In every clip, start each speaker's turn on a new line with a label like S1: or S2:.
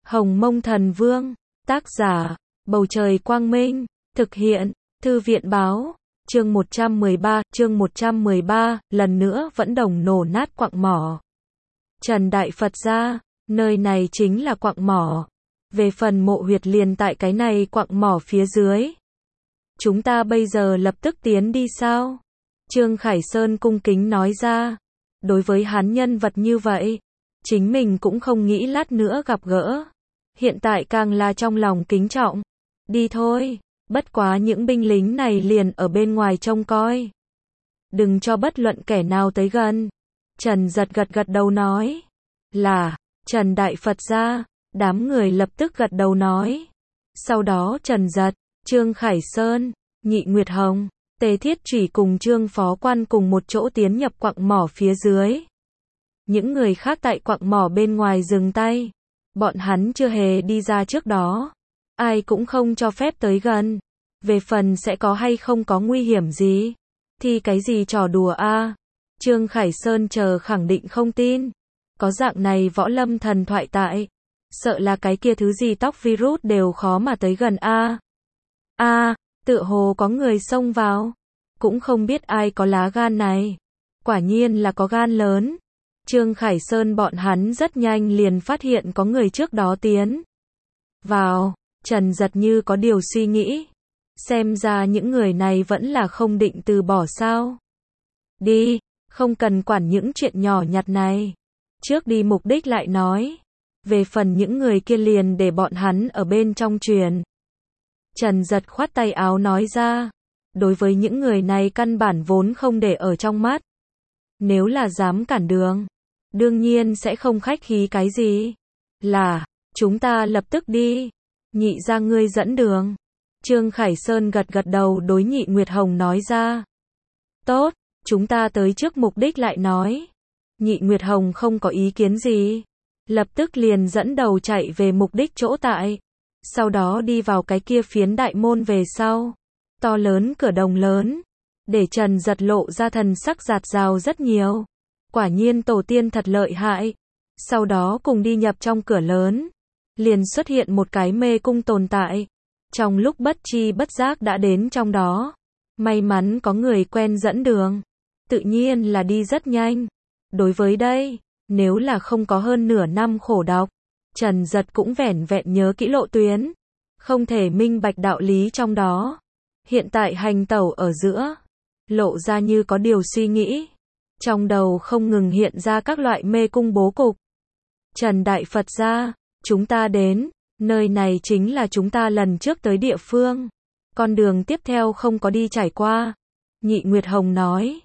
S1: Hồng Mông Thần Vương, tác giả, Bầu Trời Quang Minh, thực hiện, Thư viện Báo, chương 113, lần nữa Vẫn Đồng nổ nát quặng mỏ. Trần Đại Phật gia, nơi này chính là quặng mỏ. Về phần mộ huyệt liền tại cái này quặng mỏ phía dưới. Chúng ta bây giờ lập tức tiến đi sao? Trương Khải Sơn cung kính nói ra. Đối với hắn nhân vật như vậy, chính mình cũng không nghĩ lát nữa gặp gỡ. Hiện tại càng là trong lòng kính trọng. Đi thôi, bất quá những binh lính này liền ở bên ngoài trông coi. Đừng cho bất luận kẻ nào tới gần. Trần Giật gật đầu nói. Là, Trần Đại Phật gia, đám người lập tức gật đầu nói. Sau đó Trần Giật, Trương Khải Sơn, Nhị Nguyệt Hồng, Tề Thiết Trủy cùng Trương Phó Quan cùng một chỗ tiến nhập quặng mỏ phía dưới. Những người khác tại quặng mỏ bên ngoài dừng tay. Bọn hắn chưa hề đi ra trước đó. Ai cũng không cho phép tới gần. Về phần sẽ có hay không có nguy hiểm gì. Thì cái gì trò đùa a? Trương Khải Sơn chờ khẳng định không tin. Có dạng này võ lâm thần thoại tại. Sợ là cái kia thứ gì tóc virus đều khó mà tới gần a. Tựa hồ có người xông vào. Cũng không biết ai có lá gan này. Quả nhiên là có gan lớn. Trương Khải Sơn bọn hắn rất nhanh liền phát hiện có người trước đó tiến vào. Trần Giật như có điều suy nghĩ. Xem ra những người này vẫn là không định từ bỏ sao. Đi, không cần quản những chuyện nhỏ nhặt này. Trước đi mục đích lại nói. Về phần những người kia liền để bọn hắn ở bên trong truyền. Trần Giật khoát tay áo nói ra. Đối với những người này căn bản vốn không để ở trong mắt. Nếu là dám cản đường, đương nhiên sẽ không khách khí cái gì. Là, chúng ta lập tức đi. Nhị ra ngươi dẫn đường. Trương Khải Sơn gật đầu đối Nhị Nguyệt Hồng nói ra. Tốt, chúng ta tới trước mục đích lại nói. Nhị Nguyệt Hồng không có ý kiến gì. Lập tức liền dẫn đầu chạy về mục đích chỗ tại. Sau đó đi vào cái kia phiến đại môn về sau. To lớn cửa đồng lớn. Để Trần Giật lộ ra thần sắc giạt rào rất nhiều. Quả nhiên tổ tiên thật lợi hại. Sau đó cùng đi nhập trong cửa lớn. Liền xuất hiện một cái mê cung tồn tại. Trong lúc bất chi bất giác đã đến trong đó. May mắn có người quen dẫn đường. Tự nhiên là đi rất nhanh. Đối với đây, nếu là không có hơn nửa năm khổ đọc, Trần Giật cũng vẻn vẹn nhớ kỹ lộ tuyến. Không thể minh bạch đạo lý trong đó. Hiện tại hành tẩu ở giữa. Lộ ra như có điều suy nghĩ. Trong đầu không ngừng hiện ra các loại mê cung bố cục. Trần Đại Phật gia, chúng ta đến. Nơi này chính là chúng ta lần trước tới địa phương. Con đường tiếp theo không có đi trải qua. Nhị Nguyệt Hồng nói.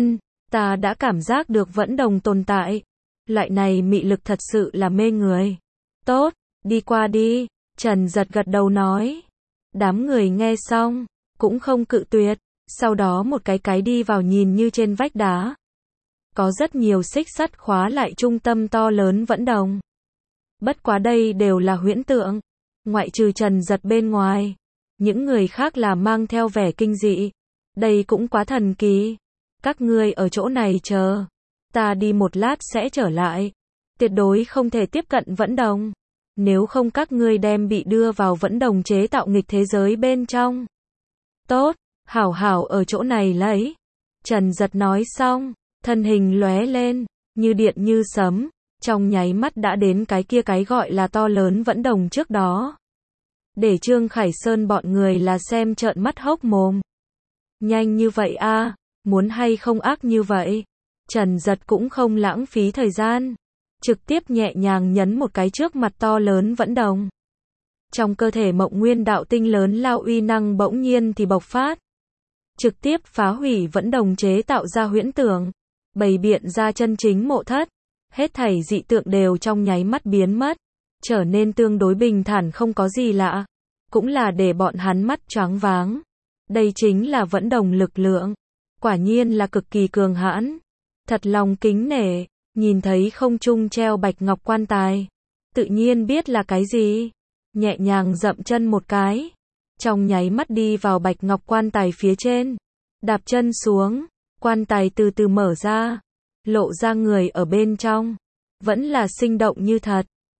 S1: Ta đã cảm giác được Vẫn Đồng tồn tại. Loại này mị lực thật sự là mê người. Tốt, đi qua đi. Trần Giật gật đầu nói. Đám người nghe xong, cũng không cự tuyệt. Sau đó một cái đi vào nhìn như trên vách đá. Có rất nhiều xích sắt khóa lại trung tâm to lớn Vẫn Đồng. Bất quá đây đều là huyễn tượng. Ngoại trừ Trần Giật bên ngoài. Những người khác là mang theo vẻ kinh dị. Đây cũng quá thần kỳ. Các ngươi ở chỗ này chờ. Ta đi một lát sẽ trở lại. Tuyệt đối không thể tiếp cận Vẫn Đồng. Nếu không các ngươi đem bị đưa vào Vẫn Đồng chế tạo nghịch thế giới bên trong. Tốt, hảo ở chỗ này lấy. Trần Giật nói xong, thân hình lóe lên, như điện như sấm. Trong nháy mắt đã đến cái gọi là to lớn Vẫn Đồng trước đó. Để Trương Khải Sơn bọn người là xem trợn mắt hốc mồm. Nhanh như vậy a, muốn hay không ác như vậy. Trần Giật cũng không lãng phí thời gian. Trực tiếp nhẹ nhàng nhấn một cái trước mặt to lớn Vẫn Đồng. Trong cơ thể Mộng Nguyên đạo tinh lớn lao uy năng bỗng nhiên thì bộc phát. Trực tiếp phá hủy Vẫn Đồng chế tạo ra huyễn tưởng. Bày biện ra chân chính mộ thất. Hết thảy dị tượng đều trong nháy mắt biến mất. Trở nên tương đối bình thản không có gì lạ. Cũng là để bọn hắn mắt choáng váng. Đây chính là Vẫn Đồng lực lượng. Quả nhiên là cực kỳ cường hãn. Thật lòng kính nể. Nhìn thấy không trung treo bạch ngọc quan tài. Tự nhiên biết là cái gì. Nhẹ nhàng dậm chân một cái. Trong nháy mắt đi vào bạch ngọc quan tài phía trên. Đạp chân xuống. Quan tài từ từ mở ra. Lộ ra người ở bên trong. Vẫn là sinh động như thật.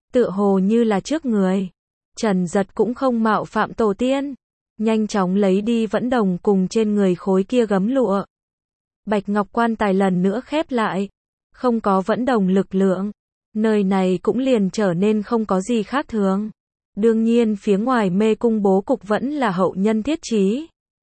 S1: tựa hồ như là trước người. Trần Giật cũng không mạo phạm tổ tiên, nhanh chóng lấy đi vẫn đồng cùng trên người khối kia gấm lụa. Bạch ngọc quan tài lần nữa khép lại, không có vẫn đồng lực lượng, nơi này cũng liền trở nên không có gì khác thường. Đương nhiên phía ngoài mê cung bố cục vẫn là hậu nhân thiết trí.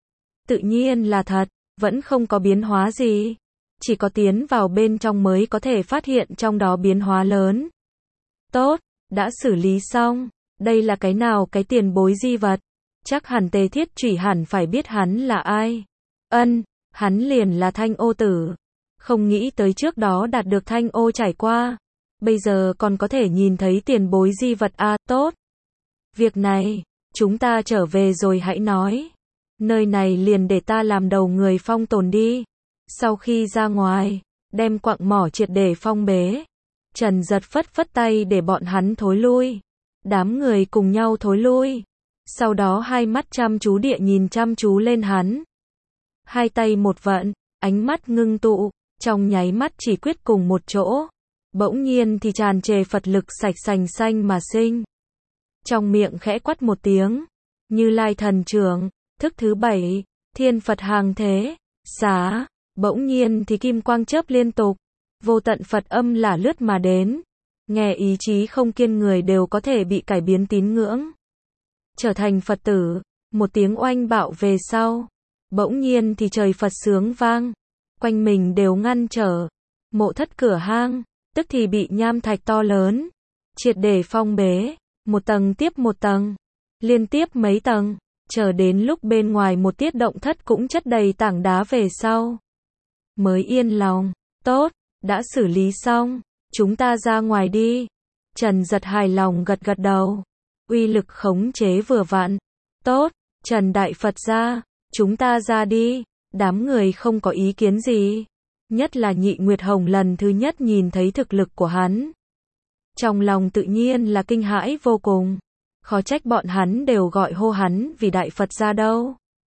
S1: Tự nhiên là thật, vẫn không có biến hóa gì. Chỉ có tiến vào bên trong mới có thể phát hiện trong đó biến hóa lớn. Tốt, đã xử lý xong. Đây là cái nào cái tiền bối di vật? Chắc hẳn Tề Thiết Chủy hẳn phải biết hắn là ai. Ân, hắn liền là Thanh Ô Tử. Không nghĩ tới trước đó đạt được Thanh Ô trải qua. Bây giờ còn có thể nhìn thấy tiền bối di vật a, tốt. Việc này, chúng ta trở về rồi hãy nói. Nơi này liền để ta làm đầu người phong tồn đi. Sau khi ra ngoài, đem quặng mỏ triệt để phong bế. Trần Giật phất phất tay để bọn hắn thối lui. Đám người cùng nhau thối lui. Sau đó hai mắt chăm chú địa nhìn chăm chú lên hắn. Hai tay một vận, ánh mắt ngưng tụ, trong nháy mắt chỉ quyết cùng một chỗ. Bỗng nhiên thì tràn trề Phật lực sạch sành xanh mà sinh. Trong miệng khẽ quát một tiếng. Như Lai thần trưởng, thức thứ 7, thiên Phật hàng thế, xá. Bỗng nhiên thì kim quang chớp liên tục. Vô tận Phật âm là lướt mà đến. Nghe ý chí không kiên người đều có thể bị cải biến tín ngưỡng. Trở thành Phật tử, một tiếng oanh bạo về sau. Bỗng nhiên thì trời Phật sướng vang. Quanh mình đều ngăn trở. Mộ thất cửa hang, tức thì bị nham thạch to lớn. Triệt để phong bế, một tầng tiếp một tầng. Liên tiếp mấy tầng, chờ đến lúc bên ngoài một tiết động thất cũng chất đầy tảng đá về sau. Mới yên lòng, tốt, đã xử lý xong. Chúng ta ra ngoài đi. Trần Giật hài lòng gật gật đầu. Uy lực khống chế vừa vặn. Tốt, Trần Đại Phật ra, chúng ta ra đi. Đám người không có ý kiến gì. Nhất là Nhị Nguyệt Hồng lần thứ nhất nhìn thấy thực lực của hắn. Trong lòng tự nhiên là kinh hãi vô cùng. Khó trách bọn hắn đều gọi hô hắn vì Đại Phật ra đâu.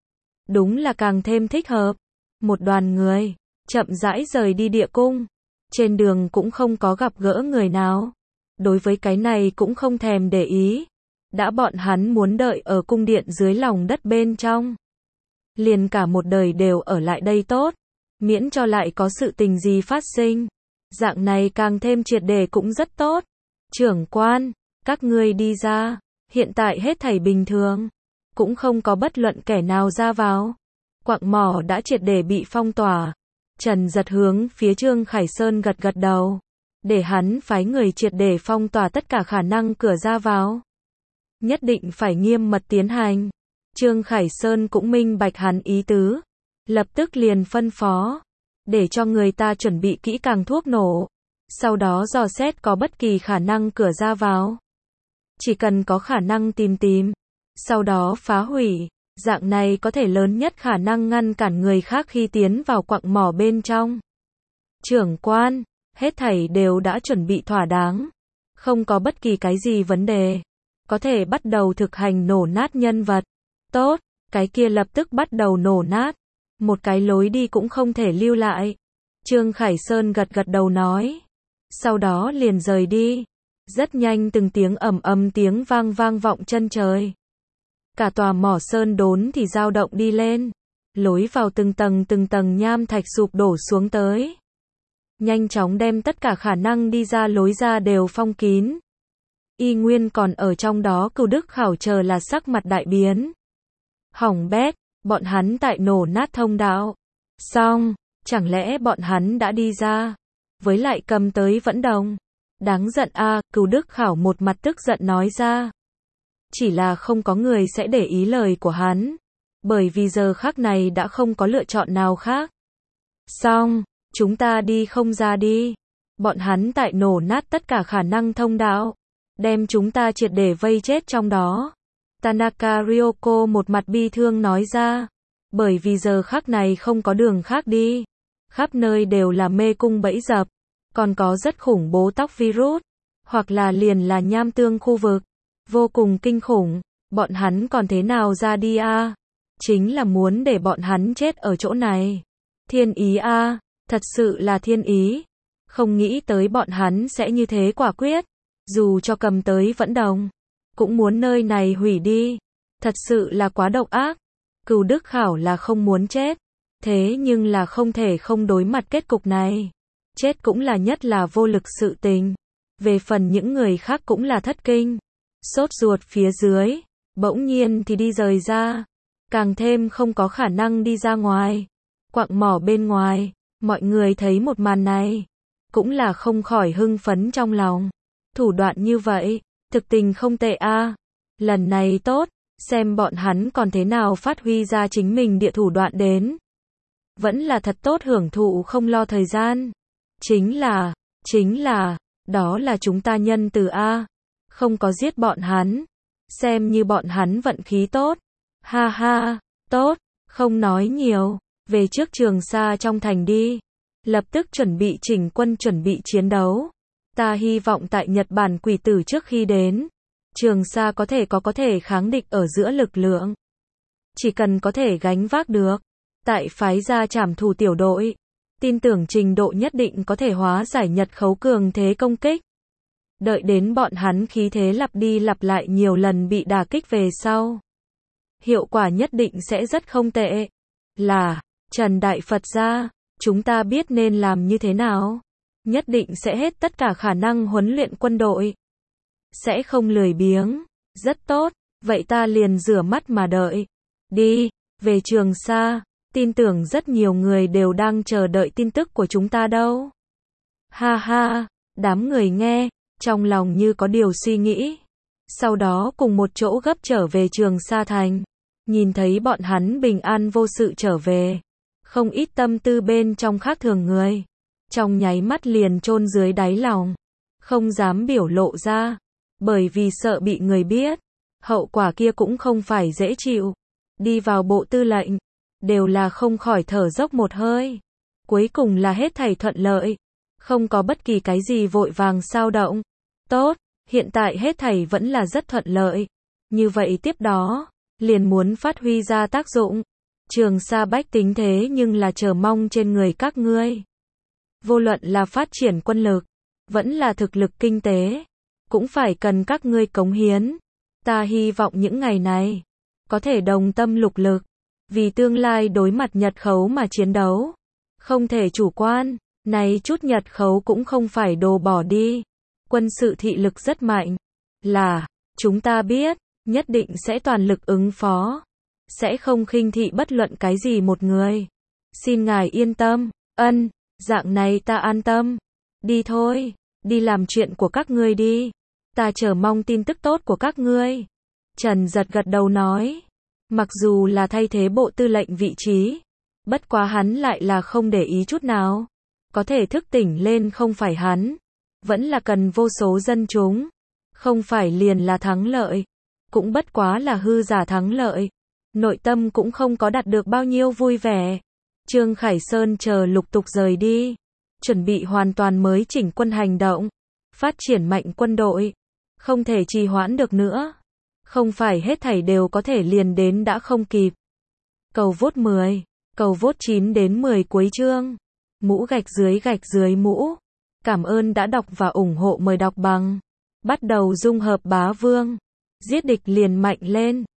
S1: Đúng là càng thêm thích hợp. Một đoàn người, chậm rãi rời đi địa cung. Trên đường cũng không có gặp gỡ người nào. Đối với cái này cũng không thèm để ý. Đã bọn hắn muốn đợi ở cung điện dưới lòng đất bên trong. Liền cả một đời đều ở lại đây tốt. Miễn cho lại có sự tình gì phát sinh. Dạng này càng thêm triệt để cũng rất tốt. Trưởng quan, các ngươi đi ra. Hiện tại hết thảy bình thường. Cũng không có bất luận kẻ nào ra vào. Quặng mỏ đã triệt để bị phong tỏa. Trần Giật hướng phía Trương Khải Sơn gật gật đầu. Để hắn phái người triệt để phong tỏa tất cả khả năng cửa ra vào. Nhất định phải nghiêm mật tiến hành. Trương Khải Sơn cũng minh bạch hắn ý tứ. Lập tức liền phân phó. Để cho người ta chuẩn bị kỹ càng thuốc nổ. Sau đó dò xét có bất kỳ khả năng cửa ra vào. Chỉ cần có khả năng tìm. Sau đó phá hủy. Dạng này có thể lớn nhất khả năng ngăn cản người khác khi tiến vào quặng mỏ bên trong. Trưởng quan, hết thảy đều đã chuẩn bị thỏa đáng. Không có bất kỳ cái gì vấn đề. Có thể bắt đầu thực hành nổ nát nhân vật. Tốt, cái kia lập tức bắt đầu nổ nát. Một cái lối đi cũng không thể lưu lại. Trương Khải Sơn gật gật đầu nói. Sau đó liền rời đi. Rất nhanh từng tiếng ầm ầm tiếng vang vọng chân trời. Cả tòa mỏ sơn đốn thì dao động đi lên. Lối vào từng tầng nham thạch sụp đổ xuống tới. Nhanh chóng đem tất cả khả năng đi ra lối ra đều phong kín. Y Nguyên còn ở trong đó Cửu Đức Khảo chờ là sắc mặt đại biến. Hỏng bét, bọn hắn tại nổ nát thông đạo. Xong, chẳng lẽ bọn hắn đã đi ra. Với lại cầm tới vẫn đồng. Đáng giận a, Cửu Đức Khảo một mặt tức giận nói ra. Chỉ là không có người sẽ để ý lời của hắn. Bởi vì giờ khắc này đã không có lựa chọn nào khác. Xong, chúng ta đi không ra đi. Bọn hắn tại nổ nát tất cả khả năng thông đạo. Đem chúng ta triệt để vây chết trong đó. Tanaka Ryoko một mặt bi thương nói ra. Bởi vì giờ khắc này không có đường khác đi. Khắp nơi đều là mê cung bẫy dập. Còn có rất khủng bố tóc virus. Hoặc là liền là nham tương khu vực. Vô cùng kinh khủng. Bọn hắn còn thế nào ra đi a? Chính là muốn để bọn hắn chết ở chỗ này. Thiên ý a, thật sự là thiên ý. Không nghĩ tới bọn hắn sẽ như thế quả quyết. Dù cho cầm tới vẫn đồng, cũng muốn nơi này hủy đi. Thật sự là quá độc ác. Cừu Đức Khảo là không muốn chết, thế nhưng là không thể không đối mặt kết cục này. Chết cũng là nhất là vô lực sự tình. Về phần những người khác cũng là thất kinh. Sốt ruột phía dưới, bỗng nhiên thì đi rời ra. Càng thêm không có khả năng đi ra ngoài. Quặng mỏ bên ngoài, mọi người thấy một màn này, cũng là không khỏi hưng phấn trong lòng. Thủ đoạn như vậy, thực tình không tệ a. Lần này tốt, xem bọn hắn còn thế nào phát huy ra chính mình địa thủ đoạn đến. Vẫn là thật tốt hưởng thụ không lo thời gian. Chính là, đó là chúng ta nhân từ a. Không có giết bọn hắn, xem như bọn hắn vận khí tốt. Ha ha, tốt, không nói nhiều, về trước Trường Sa trong thành đi. Lập tức chuẩn bị chỉnh quân chuẩn bị chiến đấu. Ta hy vọng tại Nhật Bản quỷ tử trước khi đến, Trường Sa có thể kháng địch ở giữa lực lượng. Chỉ cần có thể gánh vác được, tại phái ra trảm thủ tiểu đội, tin tưởng trình độ nhất định có thể hóa giải Nhật khấu cường thế công kích. Đợi đến bọn hắn khí thế lặp đi lặp lại nhiều lần bị đả kích về sau, hiệu quả nhất định sẽ rất không tệ. Là, Trần Đại Phật gia, chúng ta biết nên làm như thế nào. Nhất định sẽ hết tất cả khả năng huấn luyện quân đội. Sẽ không lười biếng. Rất tốt, vậy ta liền rửa mắt mà đợi. Đi, về Trường Sa, tin tưởng rất nhiều người đều đang chờ đợi tin tức của chúng ta đâu. Ha ha, đám người nghe, trong lòng như có điều suy nghĩ. Sau đó cùng một chỗ gấp trở về Trường Sa thành. Nhìn thấy bọn hắn bình an vô sự trở về. Không ít tâm tư bên trong khác thường người. Trong nháy mắt liền chôn dưới đáy lòng. Không dám biểu lộ ra. Bởi vì sợ bị người biết. Hậu quả kia cũng không phải dễ chịu. Đi vào bộ tư lệnh. Đều là không khỏi thở dốc một hơi. Cuối cùng là hết thảy thuận lợi. Không có bất kỳ cái gì vội vàng xao động. Tốt, hiện tại hết thảy vẫn là rất thuận lợi. Như vậy tiếp đó, liền muốn phát huy ra tác dụng. Trường Sa bách tính thế nhưng là chờ mong trên người các ngươi. Vô luận là phát triển quân lực, vẫn là thực lực kinh tế, cũng phải cần các ngươi cống hiến. Ta hy vọng những ngày này, có thể đồng tâm lục lực, vì tương lai đối mặt Nhật khấu mà chiến đấu. Không thể chủ quan, này chút Nhật khấu cũng không phải đồ bỏ đi. Quân sự thị lực rất mạnh. Là, chúng ta biết, nhất định sẽ toàn lực ứng phó. Sẽ không khinh thị bất luận cái gì một người. Xin ngài yên tâm, dạng này ta an tâm. Đi thôi, đi làm chuyện của các ngươi đi. Ta chờ mong tin tức tốt của các ngươi. Trần Giật gật đầu nói. Mặc dù là thay thế bộ tư lệnh vị trí, bất quá hắn lại là không để ý chút nào. Có thể thức tỉnh lên không phải hắn, vẫn là cần vô số dân chúng. Không phải liền là thắng lợi, cũng bất quá là hư giả thắng lợi. Nội tâm cũng không có đạt được bao nhiêu vui vẻ. Trương Khải Sơn chờ lục tục rời đi, chuẩn bị hoàn toàn mới chỉnh quân hành động, phát triển mạnh quân đội, không thể trì hoãn được nữa. Không phải hết thảy đều có thể liền đến đã không kịp. Cầu vote 10, cầu vote 9 đến 10 cuối chương. Mũ gạch dưới mũ. Cảm ơn đã đọc và ủng hộ, mời đọc bằng. Bắt đầu dung hợp bá vương. Giết địch liền mạnh lên.